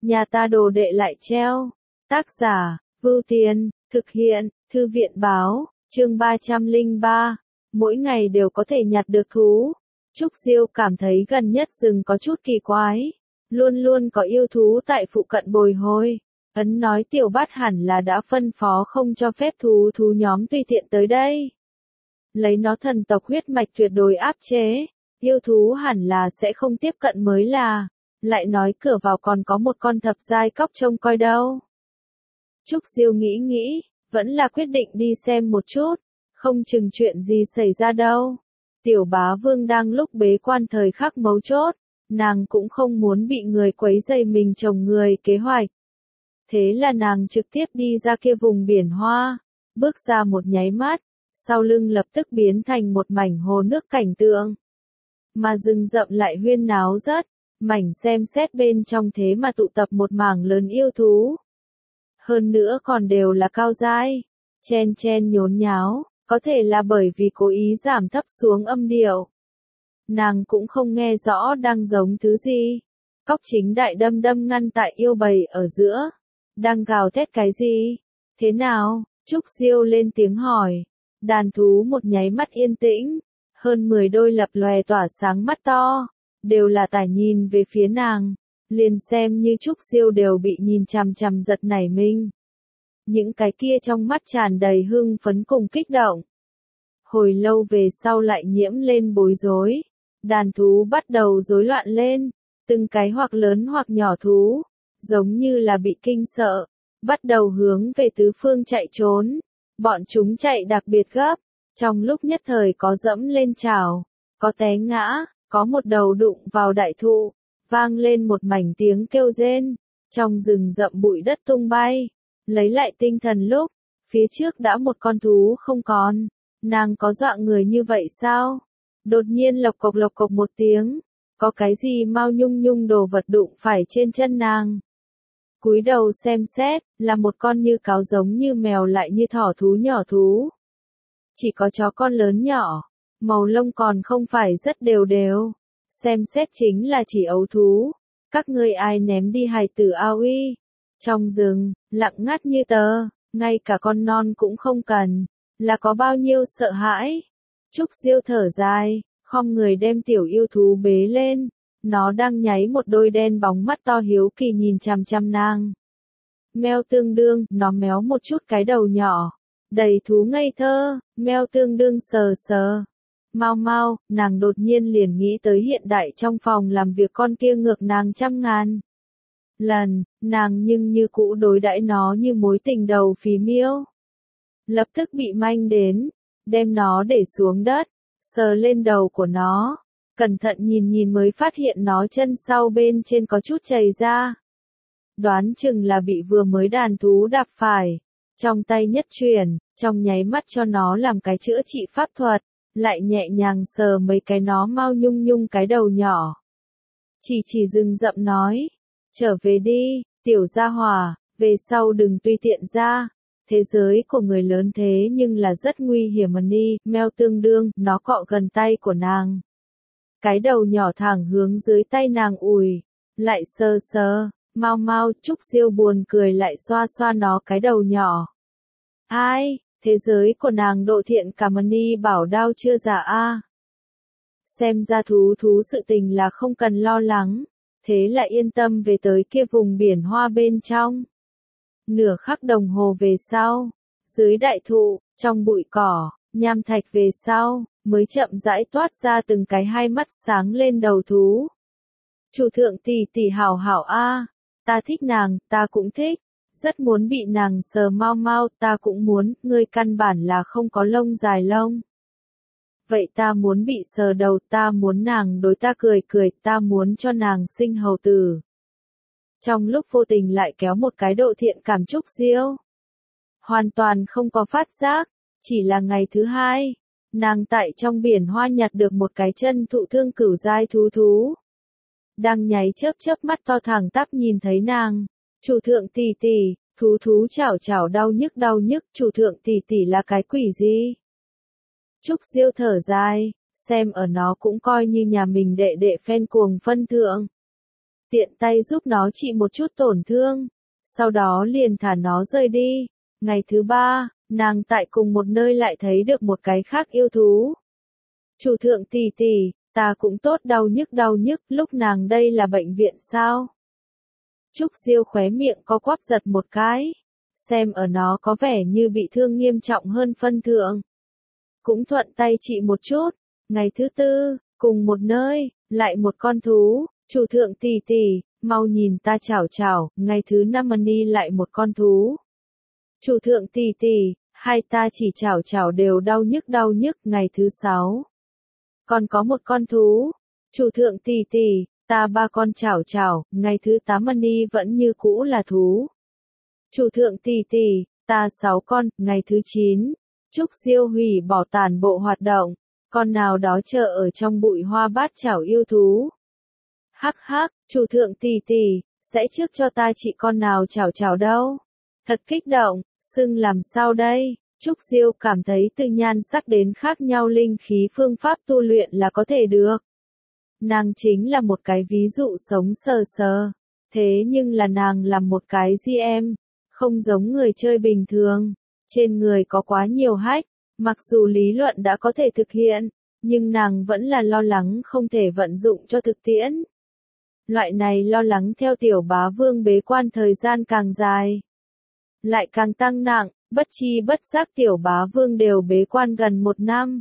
nhà ta đồ đệ lại treo. Tác giả, Vưu Tiên, thực hiện, Thư viện báo, chương 303, mỗi ngày đều có thể nhặt được thú. Trúc Diêu cảm thấy gần nhất rừng có chút kỳ quái, luôn luôn có yêu thú tại phụ cận bồi hồi. Ấn nói Tiểu Bát hẳn là đã phân phó không cho phép thú nhóm tùy tiện tới đây. Lấy nó thần tộc huyết mạch tuyệt đối áp chế, yêu thú hẳn là sẽ không tiếp cận mới là. Lại nói cửa vào còn có một con thập giai cóc trông coi đâu. Trúc Diêu nghĩ, vẫn là quyết định đi xem một chút, không chừng chuyện gì xảy ra đâu. Tiểu Bá Vương đang lúc bế quan thời khắc mấu chốt, nàng cũng không muốn bị người quấy rầy mình chồng người kế hoạch. Thế là nàng trực tiếp đi ra kia vùng biển hoa, bước ra một nháy mắt, sau lưng lập tức biến thành một mảnh hồ nước cảnh tượng. Mà rừng rậm lại huyên náo rất, mảnh xem xét bên trong thế mà tụ tập một mảng lớn yêu thú. Hơn nữa còn đều là cao giai, chen chen nhốn nháo, có thể là bởi vì cố ý giảm thấp xuống âm điệu. Nàng cũng không nghe rõ đang giống thứ gì. Cóc chính đại đâm ngăn tại yêu bầy ở giữa. Đang gào thét cái gì? Thế nào? Trúc Diêu lên tiếng hỏi. Đàn thú một nháy mắt yên tĩnh. Hơn 10 đôi lập lòe tỏa sáng mắt to. Đều là tải nhìn về phía nàng. Liền xem như Trúc Diêu đều bị nhìn chằm chằm giật nảy mình. Những cái kia trong mắt tràn đầy hưng phấn cùng kích động. Hồi lâu về sau lại nhiễm lên bối rối. Đàn thú bắt đầu rối loạn lên. Từng cái hoặc lớn hoặc nhỏ thú. Giống như là bị kinh sợ. Bắt đầu hướng về tứ phương chạy trốn. Bọn chúng chạy đặc biệt gấp. Trong lúc nhất thời có dẫm lên trào. Có té ngã. Có một đầu đụng vào đại thụ. Vang lên một mảnh tiếng kêu rên. Trong rừng rậm bụi đất tung bay. Lấy lại tinh thần lúc. Phía trước đã một con thú không còn. Nàng có dọa người như vậy sao? Đột nhiên lộc cộc một tiếng. Có cái gì mau nhung đồ vật đụng phải trên chân nàng. Cúi đầu xem xét, là một con như cáo giống như mèo lại như thỏ thú nhỏ thú. Chỉ có chó con lớn nhỏ. Màu lông còn không phải rất đều. Xem xét chính là chỉ ấu thú. Các ngươi ai ném đi hài tử ao uy. Trong rừng, lặng ngắt như tờ, ngay cả con non cũng không cần. Là có bao nhiêu sợ hãi. Trúc Diêu thở dài, khom người đem tiểu yêu thú bế lên. Nó đang nháy một đôi đen bóng mắt to hiếu kỳ nhìn chằm chằm nàng. Meo tương đương, nó méo một chút cái đầu nhỏ. Đầy thú ngây thơ, meo tương đương sờ. Mau, nàng đột nhiên liền nghĩ tới hiện đại trong phòng làm việc con kia ngược nàng 100.000 lần, nàng nhưng như cũ đối đãi nó như mối tình đầu phí miêu. Lập tức bị manh đến, đem nó để xuống đất, sờ lên đầu của nó, cẩn thận nhìn mới phát hiện nó chân sau bên trên có chút chảy ra. Đoán chừng là bị vừa mới đàn thú đạp phải, trong tay nhất chuyển, trong nháy mắt cho nó làm cái chữa trị pháp thuật, lại nhẹ nhàng sờ mấy cái nó mau nhung cái đầu nhỏ. Chỉ dừng rậm nói, trở về đi, tiểu gia hỏa, về sau đừng tùy tiện ra. Thế giới của người lớn thế nhưng là rất nguy hiểm mà ni, meo tương đương, nó cọ gần tay của nàng. Cái đầu nhỏ thẳng hướng dưới tay nàng ủi, lại sờ, mau, Trúc Diêu buồn cười lại xoa nó cái đầu nhỏ. Ai, thế giới của nàng độ thiện cảm ni bảo đao chưa giả a. Xem ra thú sự tình là không cần lo lắng, thế là yên tâm về tới kia vùng biển hoa bên trong. Nửa khắc đồng hồ về sau, dưới đại thụ, trong bụi cỏ, nham thạch về sau, mới chậm rãi toát ra từng cái hai mắt sáng lên đầu thú. Chủ thượng tỷ hảo a, ta thích nàng, ta cũng thích, rất muốn bị nàng sờ mau, ta cũng muốn, ngươi căn bản là không có lông dài lông. Vậy ta muốn bị sờ đầu, ta muốn nàng đối ta cười, ta muốn cho nàng sinh hầu tử. Trong lúc vô tình lại kéo một cái độ thiện cảm Trúc Diêu. Hoàn toàn không có phát giác, chỉ là ngày thứ hai, nàng tại trong biển hoa nhặt được một cái chân thụ thương cửu giai thú. Đang nháy chớp mắt to thẳng tắp nhìn thấy nàng, chủ thượng tỷ, thú chảo đau nhức, chủ thượng tỷ là cái quỷ gì? Trúc Diêu thở dài, xem ở nó cũng coi như nhà mình đệ phen cuồng phân thượng. tiện tay giúp nó trị một chút tổn thương, sau đó liền thả nó rời đi. Ngày thứ 3, nàng tại cùng một nơi lại thấy được một cái khác yêu thú. Chủ thượng tỷ tỷ, ta cũng tốt đau nhức, lúc nàng đây là bệnh viện sao? Trúc Diêu khóe miệng co quắp giật một cái, xem ở nó có vẻ như bị thương nghiêm trọng hơn phân thượng. Cũng thuận tay trị một chút. Ngày thứ 4, cùng một nơi, lại một con thú, chủ thượng tỷ tỷ, mau nhìn ta chảo chảo. Ngày thứ 5 Mani lại một con thú. Chủ thượng tỷ tỷ, hai ta chỉ chảo chảo đều đau nhức. Ngày thứ 6, còn có một con thú. Chủ thượng tỷ tỷ, ta 3 con chảo chảo. Ngày thứ 8 Mani vẫn như cũ là thú. Chủ thượng tỷ tỷ, ta 6 con. Ngày thứ 9, Trúc Diêu hủy bỏ toàn bộ hoạt động. Con nào đó chờ ở trong bụi hoa bát chảo yêu thú. Hắc hắc, chủ thượng tỷ tỷ, sẽ trước cho ta trị con nào chảo chảo đâu. Thật kích động, sưng làm sao đây? Trúc Diêu cảm thấy từ nhan sắc đến khác nhau linh khí phương pháp tu luyện là có thể được. Nàng chính là một cái ví dụ sống sờ sờ. Thế nhưng là nàng là một cái GM, không giống người chơi bình thường. Trên người có quá nhiều hack, mặc dù lý luận đã có thể thực hiện, nhưng nàng vẫn là lo lắng không thể vận dụng cho thực tiễn. Loại này lo lắng theo tiểu bá vương bế quan thời gian càng dài, lại càng tăng nặng, bất chi bất giác tiểu bá vương đều bế quan gần 1 năm.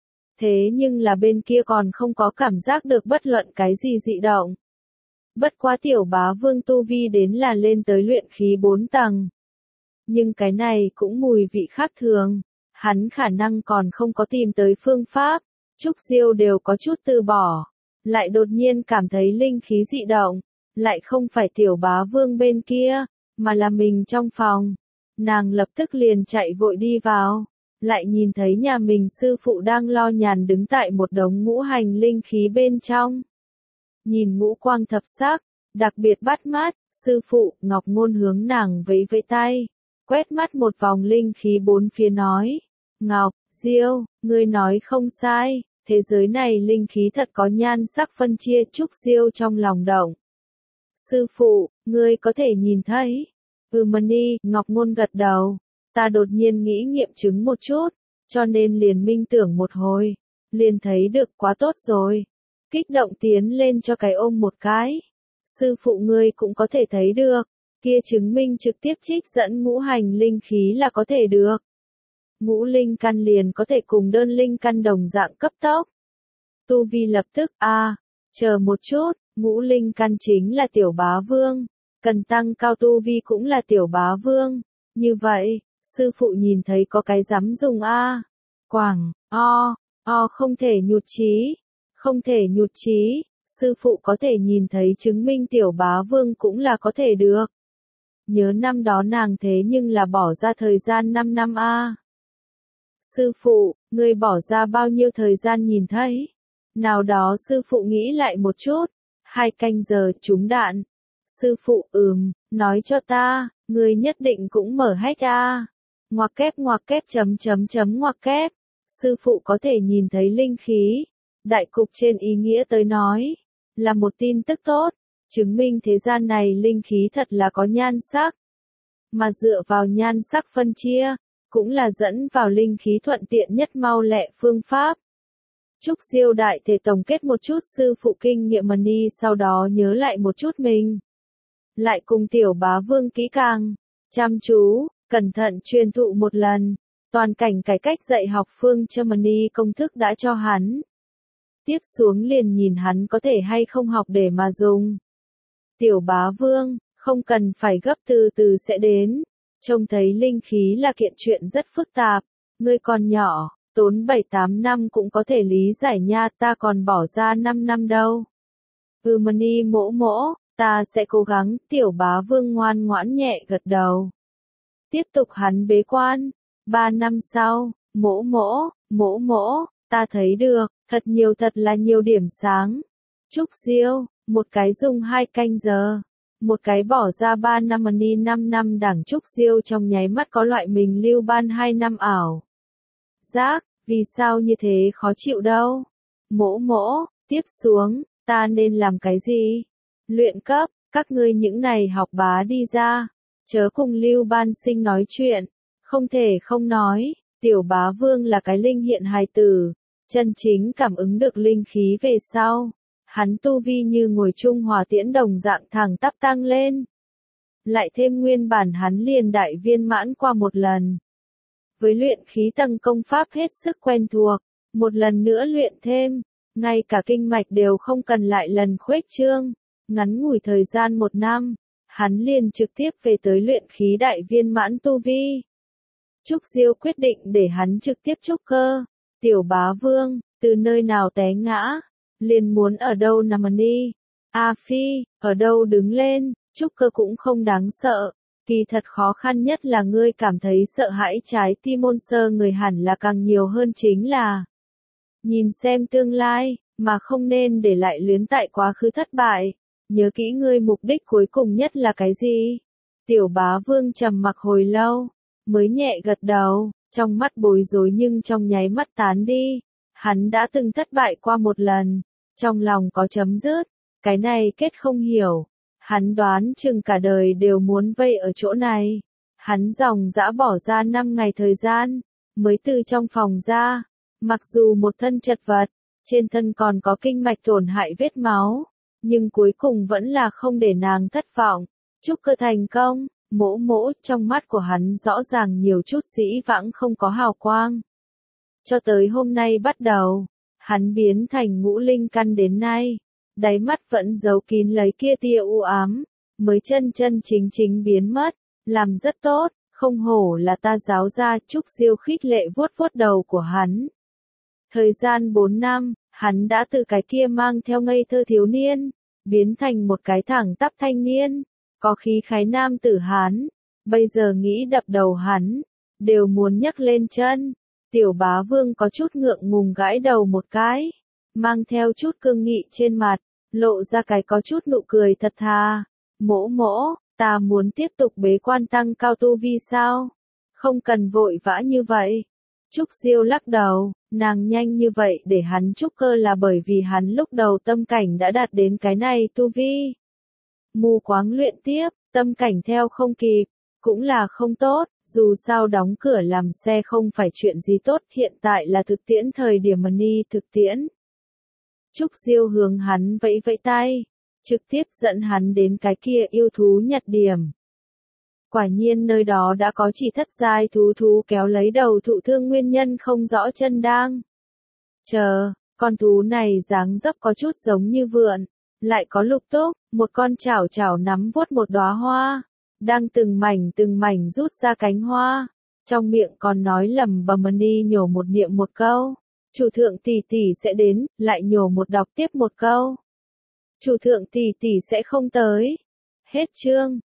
Thế nhưng là bên kia còn không có cảm giác được bất luận cái gì dị động. Bất quá tiểu bá vương tu vi đến là lên tới luyện khí 4 tầng. Nhưng cái này cũng mùi vị khác thường, hắn khả năng còn không có tìm tới phương pháp. Trúc Diêu đều có chút từ bỏ, lại đột nhiên cảm thấy linh khí dị động, lại không phải tiểu bá vương bên kia, mà là mình trong phòng. Nàng lập tức liền chạy vội đi vào, lại nhìn thấy nhà mình sư phụ đang lo nhàn đứng tại một đống ngũ hành linh khí bên trong. Nhìn ngũ quang thập sắc, đặc biệt bắt mắt, sư phụ Ngọc Ngôn hướng nàng vẫy vẫy tay, quét mắt một vòng linh khí bốn phía nói, Ngọc, Diêu, ngươi nói không sai, thế giới này linh khí thật có nhan sắc phân chia. Trúc Diêu trong lòng động. Sư phụ, ngươi có thể nhìn thấy. Mani, Ngọc Ngôn gật đầu. Ta đột nhiên nghĩ nghiệm chứng một chút, cho nên liền minh tưởng một hồi, liền thấy được, quá tốt rồi. Kích động tiến lên cho cái ôm một cái. Sư phụ ngươi cũng có thể thấy được, kia chứng minh trực tiếp trích dẫn ngũ hành linh khí là có thể được. Ngũ linh căn liền có thể cùng đơn linh căn đồng dạng cấp tốc. Tu vi lập tức, chờ một chút, ngũ linh căn chính là tiểu bá vương, cần tăng cao tu vi cũng là tiểu bá vương. Như vậy, sư phụ nhìn thấy có cái dám dùng quảng, không thể nhụt chí, sư phụ có thể nhìn thấy chứng minh tiểu bá vương cũng là có thể được. Nhớ năm đó nàng thế nhưng là bỏ ra thời gian 5 năm Sư phụ, ngươi bỏ ra bao nhiêu thời gian nhìn thấy? Nào đó sư phụ nghĩ lại một chút, 2 canh giờ trúng đạn. Sư phụ nói cho ta, ngươi nhất định cũng mở hack ngoặc kép ngoặc kép. Sư phụ có thể nhìn thấy linh khí. Đại cục trên ý nghĩa tới nói, là một tin tức tốt, chứng minh thế gian này linh khí thật là có nhan sắc. Mà dựa vào nhan sắc phân chia, cũng là dẫn vào linh khí thuận tiện nhất mau lẹ phương pháp. Trúc Diêu đại thể tổng kết một chút sư phụ kinh nghiệm Mani, sau đó nhớ lại một chút mình. Lại cùng tiểu bá vương kỹ càng, chăm chú, cẩn thận truyền thụ một lần, toàn cảnh cải cách dạy học phương châm Mani công thức đã cho hắn. Tiếp xuống liền nhìn hắn có thể hay không học để mà dùng. Tiểu bá vương, không cần phải gấp, từ từ sẽ đến. Trông thấy linh khí là kiện chuyện rất phức tạp, ngươi còn nhỏ, tốn 7-8 năm cũng có thể lý giải nha, ta còn bỏ ra 5 năm đâu. Mani mỗ, ta sẽ cố gắng. Tiểu bá vương ngoan ngoãn nhẹ gật đầu. Tiếp tục hắn bế quan. 3 năm sau, mỗ, ta thấy được, thật là nhiều điểm sáng. Trúc Diêu, một cái dùng 2 canh giờ, một cái bỏ ra 3 năm Mani 5 năm đẳng. Trúc Diêu trong nháy mắt có loại mình lưu ban 2 năm ảo giác, vì sao như thế khó chịu đâu. Mỗ, tiếp xuống, ta nên làm cái gì? luyện cấp, các ngươi những này học bá đi ra, chớ cùng Lưu Ban Sinh nói chuyện, không thể không nói, tiểu bá vương là cái linh hiện hài tử, chân chính cảm ứng được linh khí về sau, hắn tu vi như ngồi chung hỏa tiễn đồng dạng thẳng tắp tăng lên. Lại thêm nguyên bản hắn liền đại viên mãn qua một lần. Với luyện khí tầng công pháp hết sức quen thuộc, một lần nữa luyện thêm, ngay cả kinh mạch đều không cần lại lần khuếch trương, ngắn ngủi thời gian 1 năm, hắn liền trực tiếp về tới luyện khí đại viên mãn tu vi. Trúc Diêu quyết định để hắn trực tiếp trúc cơ, tiểu bá vương, từ nơi nào té ngã, liền muốn ở đâu nằm đi. A Phi, ở đâu đứng lên, trúc cơ cũng không đáng sợ, kỳ thật khó khăn nhất là ngươi cảm thấy sợ hãi trái tim môn sơ người hẳn là càng nhiều hơn chính là nhìn xem tương lai, mà không nên để lại luyến tại quá khứ thất bại. Nhớ kỹ ngươi mục đích cuối cùng nhất là cái gì? Tiểu bá vương trầm mặc hồi lâu, mới nhẹ gật đầu, trong mắt bối rối nhưng trong nháy mắt tán đi. Hắn đã từng thất bại qua một lần, trong lòng có chấm dứt, cái này kết không hiểu. Hắn đoán chừng cả đời đều muốn vây ở chỗ này. Hắn dòng dã bỏ ra 5 ngày thời gian, mới từ trong phòng ra. Mặc dù một thân chật vật, trên thân còn có kinh mạch tổn hại vết máu, nhưng cuối cùng vẫn là không để nàng thất vọng. Trúc cơ thành công, mỗ mỗ, trong mắt của hắn rõ ràng nhiều chút dĩ vãng không có hào quang. Cho tới hôm nay bắt đầu, hắn biến thành ngũ linh căn đến nay, đáy mắt vẫn giấu kín lấy kia tia u ám, mới chân chân chính chính biến mất, làm rất tốt, không hổ là ta giáo gia. Trúc Diêu khích lệ vuốt vuốt đầu của hắn. Thời gian 4 năm, hắn đã từ cái kia mang theo ngây thơ thiếu niên, biến thành một cái thẳng tắp thanh niên, có khí khái nam tử Hán. Bây giờ nghĩ đập đầu hắn, đều muốn nhấc lên chân. Tiểu bá vương có chút ngượng ngùng gãi đầu một cái, mang theo chút cương nghị trên mặt, lộ ra cái có chút nụ cười thật thà. Mỗ mỗ, ta muốn tiếp tục bế quan tăng cao tu vi sao? Không cần vội vã như vậy. Trúc Diêu lắc đầu, nàng nhanh như vậy để hắn trúc cơ là bởi vì hắn lúc đầu tâm cảnh đã đạt đến cái này tu vi. Mù quáng luyện tiếp, tâm cảnh theo không kịp, cũng là không tốt, dù sao đóng cửa làm xe không phải chuyện gì tốt, hiện tại là thực tiễn thời điểm ni thực tiễn. Trúc Diêu hướng hắn vẫy vẫy tay, trực tiếp dẫn hắn đến cái kia yêu thú nhặt điểm. Quả nhiên nơi đó đã có chỉ thất giai thú kéo lấy đầu thụ thương nguyên nhân không rõ chân đang. Chờ, con thú này dáng dấp có chút giống như vượn, lại có lục túc, một con chảo chảo nắm vuốt một đóa hoa, đang từng mảnh rút ra cánh hoa, trong miệng còn nói lẩm bẩm ni nhổ một niệm một câu. Chủ thượng tỷ tỷ sẽ đến, lại nhổ một đọc tiếp một câu. Chủ thượng tỷ tỷ sẽ không tới. Hết chương.